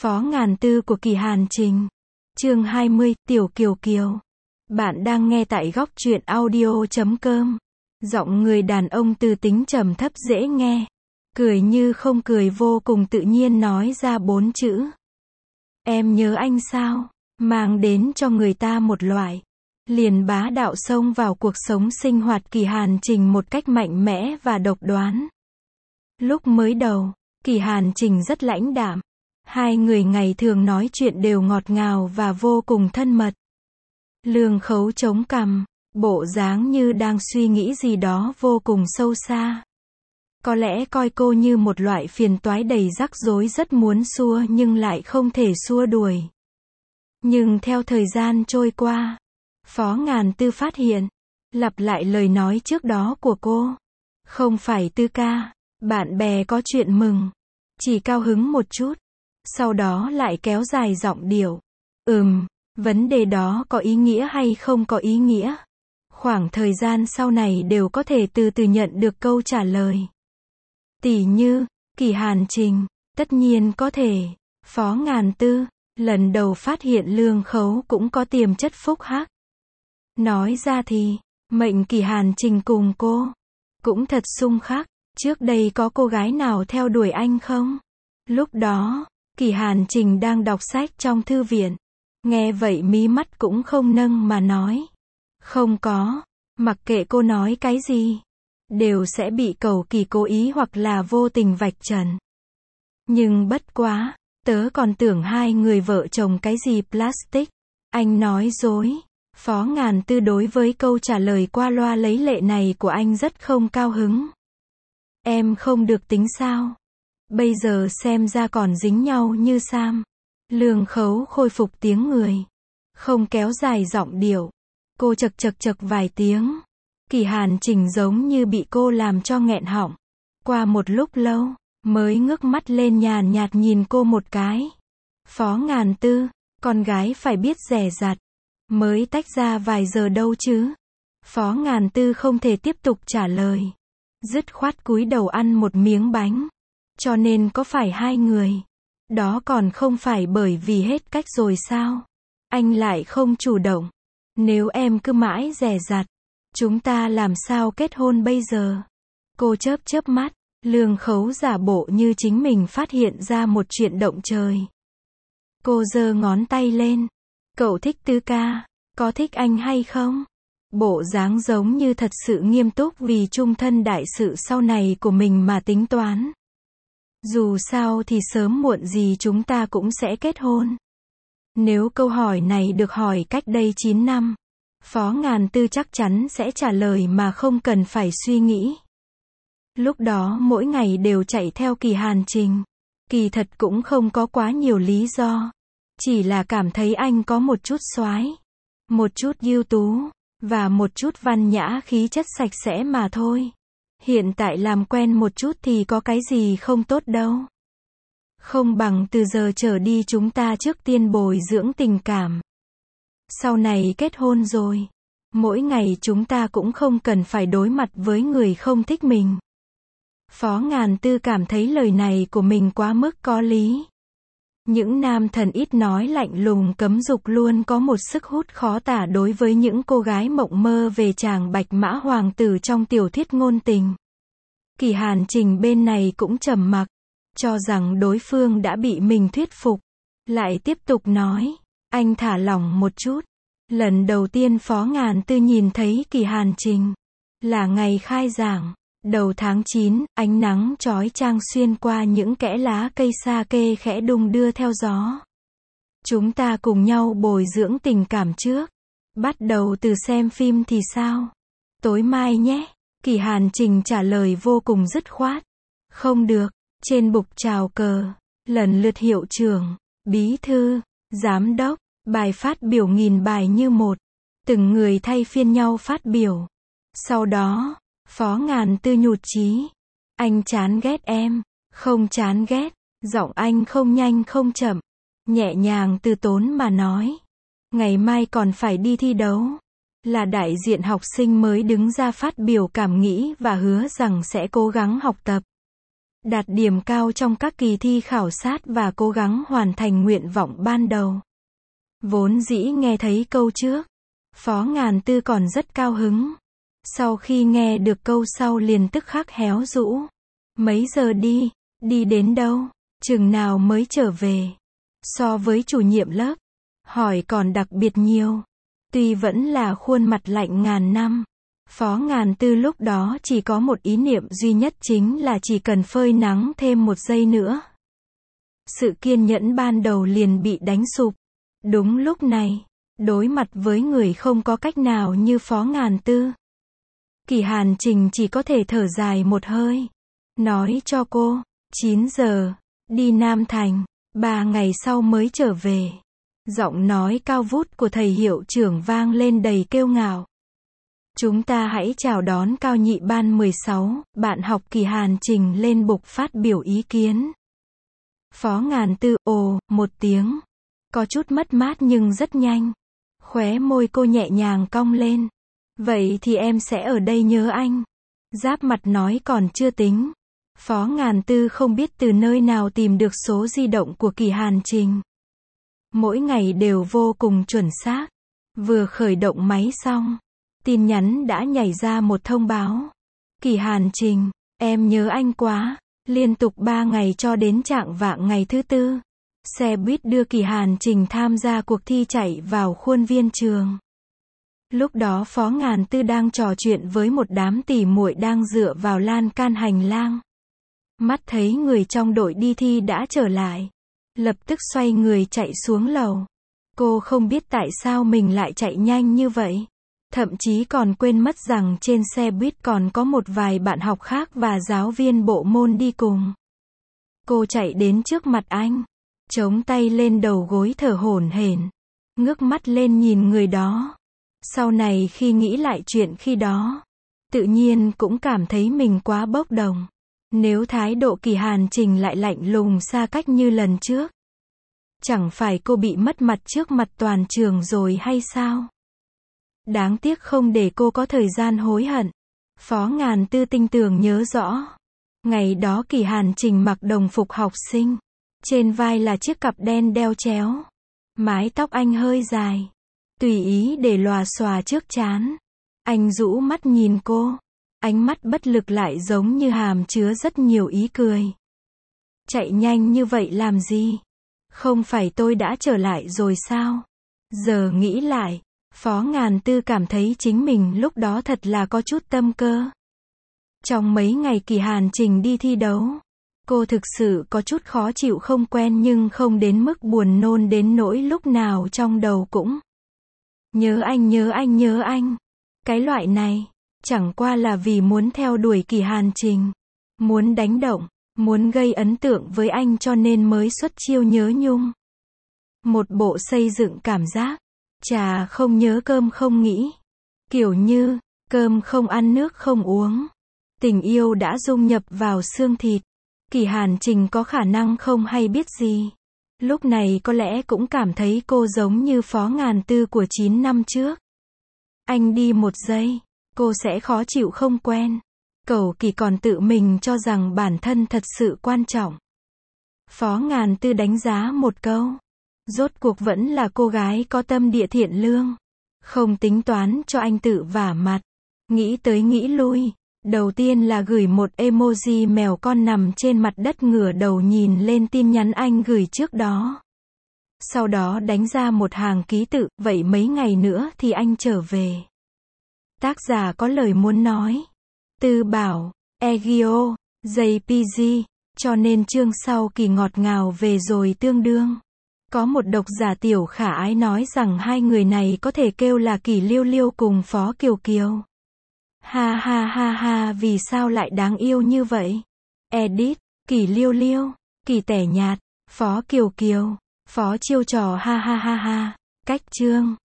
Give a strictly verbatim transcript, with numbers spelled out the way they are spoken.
Phó Ngàn Tư của Kỳ Hàn Trình. Chương hai mươi, Tiểu Kiều Kiều. Bạn đang nghe tại góc truyện audio chấm com. Giọng người đàn ông từ tính trầm thấp dễ nghe. Cười như không cười, vô cùng tự nhiên nói ra bốn chữ. Em nhớ anh sao? Mang đến cho người ta một loại liền bá đạo xông vào cuộc sống sinh hoạt Kỳ Hàn Trình một cách mạnh mẽ và độc đoán. Lúc mới đầu, Kỳ Hàn Trình rất lãnh đạm. Hai người ngày thường nói chuyện đều ngọt ngào và vô cùng thân mật. Lương Khấu chống cằm, bộ dáng như đang suy nghĩ gì đó vô cùng sâu xa. Có lẽ coi cô như một loại phiền toái đầy rắc rối, rất muốn xua nhưng lại không thể xua đuổi. Nhưng theo thời gian trôi qua, Phó Ngàn Tư phát hiện, lặp lại lời nói trước đó của cô. Không phải Tư ca, bạn bè có chuyện mừng. Chỉ cao hứng một chút. Sau đó lại kéo dài giọng điệu. Ừm, vấn đề đó có ý nghĩa hay không có ý nghĩa? Khoảng thời gian sau này đều có thể từ từ nhận được câu trả lời. Tỉ như, Kỳ Hàn Trình, tất nhiên có thể. Phó Ngàn Tư, lần đầu phát hiện Lương Khấu cũng có tiềm chất phúc hắc. Nói ra thì, mệnh Kỳ Hàn Trình cùng cô cũng thật xung khắc. Trước đây có cô gái nào theo đuổi anh không? Lúc đó, Kỳ Hàn Trình đang đọc sách trong thư viện. Nghe vậy mí mắt cũng không nâng mà nói. Không có, mặc kệ cô nói cái gì, đều sẽ bị cầu kỳ cố ý hoặc là vô tình vạch trần. Nhưng bất quá, tớ còn tưởng hai người vợ chồng cái gì plastic. Anh nói dối. Phó Ngàn Tư đối với câu trả lời qua loa lấy lệ này của anh rất không cao hứng. Em không được tính sao? Bây giờ xem ra còn dính nhau như Sam. Lương Khấu khôi phục tiếng người. Không kéo dài giọng điệu. Cô chật chật chật vài tiếng. Kỳ Hàn Trình giống như bị cô làm cho nghẹn họng. Qua một lúc lâu, mới ngước mắt lên nhàn nhạt nhìn cô một cái. Phó Ngàn Tư, con gái phải biết dè dặt. Mới tách ra vài giờ đâu chứ. Phó Ngàn Tư không thể tiếp tục trả lời. Dứt khoát cúi đầu ăn một miếng bánh. Cho nên có phải hai người đó còn không phải bởi vì hết cách rồi sao? Anh lại không chủ động. Nếu em cứ mãi dè dặt, chúng ta làm sao kết hôn bây giờ? Cô chớp chớp mắt. Lương Khấu giả bộ như chính mình phát hiện ra một chuyện động trời. Cô giơ ngón tay lên. Cậu thích Tư ca, có thích anh hay không? Bộ dáng giống như thật sự nghiêm túc vì chung thân đại sự sau này của mình mà tính toán. Dù sao thì sớm muộn gì chúng ta cũng sẽ kết hôn. Nếu câu hỏi này được hỏi cách đây chín năm, Phó Ngàn Tư chắc chắn sẽ trả lời mà không cần phải suy nghĩ. Lúc đó mỗi ngày đều chạy theo Kỳ Hàn Trình. Kỳ thật cũng không có quá nhiều lý do. Chỉ là cảm thấy anh có một chút xoái, một chút ưu tú, và một chút văn nhã khí chất sạch sẽ mà thôi. Hiện tại làm quen một chút thì có cái gì không tốt đâu. Không bằng từ giờ trở đi chúng ta trước tiên bồi dưỡng tình cảm. Sau này kết hôn rồi, mỗi ngày chúng ta cũng không cần phải đối mặt với người không thích mình. Phó Ngàn Tư cảm thấy lời này của mình quá mức có lý. Những nam thần ít nói lạnh lùng cấm dục luôn có một sức hút khó tả đối với những cô gái mộng mơ về chàng bạch mã hoàng tử trong tiểu thuyết ngôn tình. Kỳ Hàn Trình bên này cũng trầm mặc, cho rằng đối phương đã bị mình thuyết phục. Lại tiếp tục nói, anh thả lỏng một chút. Lần đầu tiên Phó Ngàn Tư nhìn thấy Kỳ Hàn Trình là ngày khai giảng. Đầu tháng chín, ánh nắng chói chang xuyên qua những kẽ lá cây sa kê khẽ đung đưa theo gió. Chúng ta cùng nhau bồi dưỡng tình cảm trước. Bắt đầu từ xem phim thì sao? Tối mai nhé. Kỳ Hàn Trình trả lời vô cùng dứt khoát. Không được. Trên bục chào cờ, lần lượt hiệu trưởng, bí thư, giám đốc, bài phát biểu nghìn bài như một. Từng người thay phiên nhau phát biểu. Sau đó, Phó Ngàn Tư nhụt chí. Anh chán ghét em. Không chán ghét. Giọng anh không nhanh không chậm. Nhẹ nhàng từ tốn mà nói. Ngày mai còn phải đi thi đấu. Là đại diện học sinh mới đứng ra phát biểu cảm nghĩ và hứa rằng sẽ cố gắng học tập. đạt điểm cao trong các kỳ thi khảo sát và cố gắng hoàn thành nguyện vọng ban đầu. Vốn dĩ nghe thấy câu trước, Phó Ngàn Tư còn rất cao hứng. Sau khi nghe được câu sau liền tức khắc héo rũ. Mấy giờ đi, đi đến đâu, chừng nào mới trở về. So với chủ nhiệm lớp, hỏi còn đặc biệt nhiều. Tuy vẫn là khuôn mặt lạnh ngàn năm, Phó Ngàn Tư lúc đó chỉ có một ý niệm duy nhất chính là chỉ cần phơi nắng thêm một giây nữa. Sự kiên nhẫn ban đầu liền bị đánh sụp. Đúng lúc này, đối mặt với người không có cách nào như Phó Ngàn Tư, Kỳ Hàn Trình chỉ có thể thở dài một hơi. Nói cho cô, chín giờ, đi Nam Thành, ba ngày sau mới trở về. Giọng nói cao vút của thầy hiệu trưởng vang lên đầy kiêu ngạo. Chúng ta hãy chào đón cao nhị ban mười sáu, bạn học Kỳ Hàn Trình lên bục phát biểu ý kiến. Phó Ngàn Tư, ồ, một tiếng. Có chút mất mát nhưng rất nhanh. Khóe môi cô nhẹ nhàng cong lên. Vậy thì em sẽ ở đây nhớ anh. Giáp mặt nói còn chưa tính. Phó Ngàn Tư không biết từ nơi nào tìm được số di động của Kỳ Hàn Trình. Mỗi ngày đều vô cùng chuẩn xác. Vừa khởi động máy xong, tin nhắn đã nhảy ra một thông báo. Kỳ Hàn Trình, em nhớ anh quá. Liên tục ba ngày cho đến trạng vạng ngày thứ tư, xe buýt đưa Kỳ Hàn Trình tham gia cuộc thi chạy vào khuôn viên trường. Lúc đó Phó Ngàn Tư đang trò chuyện với một đám tỉ muội đang dựa vào lan can hành lang. Mắt thấy người trong đội đi thi đã trở lại, lập tức xoay người chạy xuống lầu. Cô không biết tại sao mình lại chạy nhanh như vậy. Thậm chí còn quên mất rằng trên xe buýt còn có một vài bạn học khác và giáo viên bộ môn đi cùng. Cô chạy đến trước mặt anh, chống tay lên đầu gối thở hổn hển, ngước mắt lên nhìn người đó. Sau này khi nghĩ lại chuyện khi đó, tự nhiên cũng cảm thấy mình quá bốc đồng. Nếu thái độ Kỳ Hàn Trình lại lạnh lùng xa cách như lần trước, chẳng phải cô bị mất mặt trước mặt toàn trường rồi hay sao? Đáng tiếc không để cô có thời gian hối hận. Phó Ngàn Tư tinh tường nhớ rõ. Ngày đó Kỳ Hàn Trình mặc đồng phục học sinh. Trên vai là chiếc cặp đen đeo chéo. Mái tóc anh hơi dài, tùy ý để lòa xòa trước trán. Anh rũ mắt nhìn cô. Ánh mắt bất lực lại giống như hàm chứa rất nhiều ý cười. Chạy nhanh như vậy làm gì? Không phải tôi đã trở lại rồi sao? Giờ nghĩ lại, Phó Ngàn Tư cảm thấy chính mình lúc đó thật là có chút tâm cơ. Trong mấy ngày Kỳ Hàn Trình đi thi đấu, cô thực sự có chút khó chịu không quen nhưng không đến mức buồn nôn đến nỗi lúc nào trong đầu cũng nhớ anh nhớ anh nhớ anh. Cái loại này, chẳng qua là vì muốn theo đuổi Kỳ Hàn Trình, muốn đánh động, muốn gây ấn tượng với anh cho nên mới xuất chiêu nhớ nhung. Một bộ xây dựng cảm giác, trà không nhớ cơm không nghĩ. Kiểu như, cơm không ăn nước không uống. Tình yêu đã dung nhập vào xương thịt. Kỳ Hàn Trình có khả năng không hay biết gì. Lúc này có lẽ cũng cảm thấy cô giống như Phó Ngàn Tư của chín năm trước. Anh đi một giây, cô sẽ khó chịu không quen. Cẩu Kỳ còn tự mình cho rằng bản thân thật sự quan trọng. Phó Ngàn Tư đánh giá một câu. Rốt cuộc vẫn là cô gái có tâm địa thiện lương. Không tính toán cho anh tự vả mặt. Nghĩ tới nghĩ lui. Đầu tiên là gửi một emoji mèo con nằm trên mặt đất ngửa đầu nhìn lên tin nhắn anh gửi trước đó. Sau đó đánh ra một hàng ký tự, vậy mấy ngày nữa thì anh trở về. Tác giả có lời muốn nói. Tư bảo, Egio, jay pê giê, cho nên chương sau Kỳ ngọt ngào về rồi tương đương. Có một độc giả tiểu khả ái nói rằng hai người này có thể kêu là Kỳ Liêu Liêu cùng Phó Kiều Kiều. Ha ha ha ha, vì sao lại đáng yêu như vậy? Edit, Kỳ Liêu Liêu, Kỳ tẻ nhạt, Phó Kiều Kiều, Phó chiêu trò ha ha ha ha. Cách chương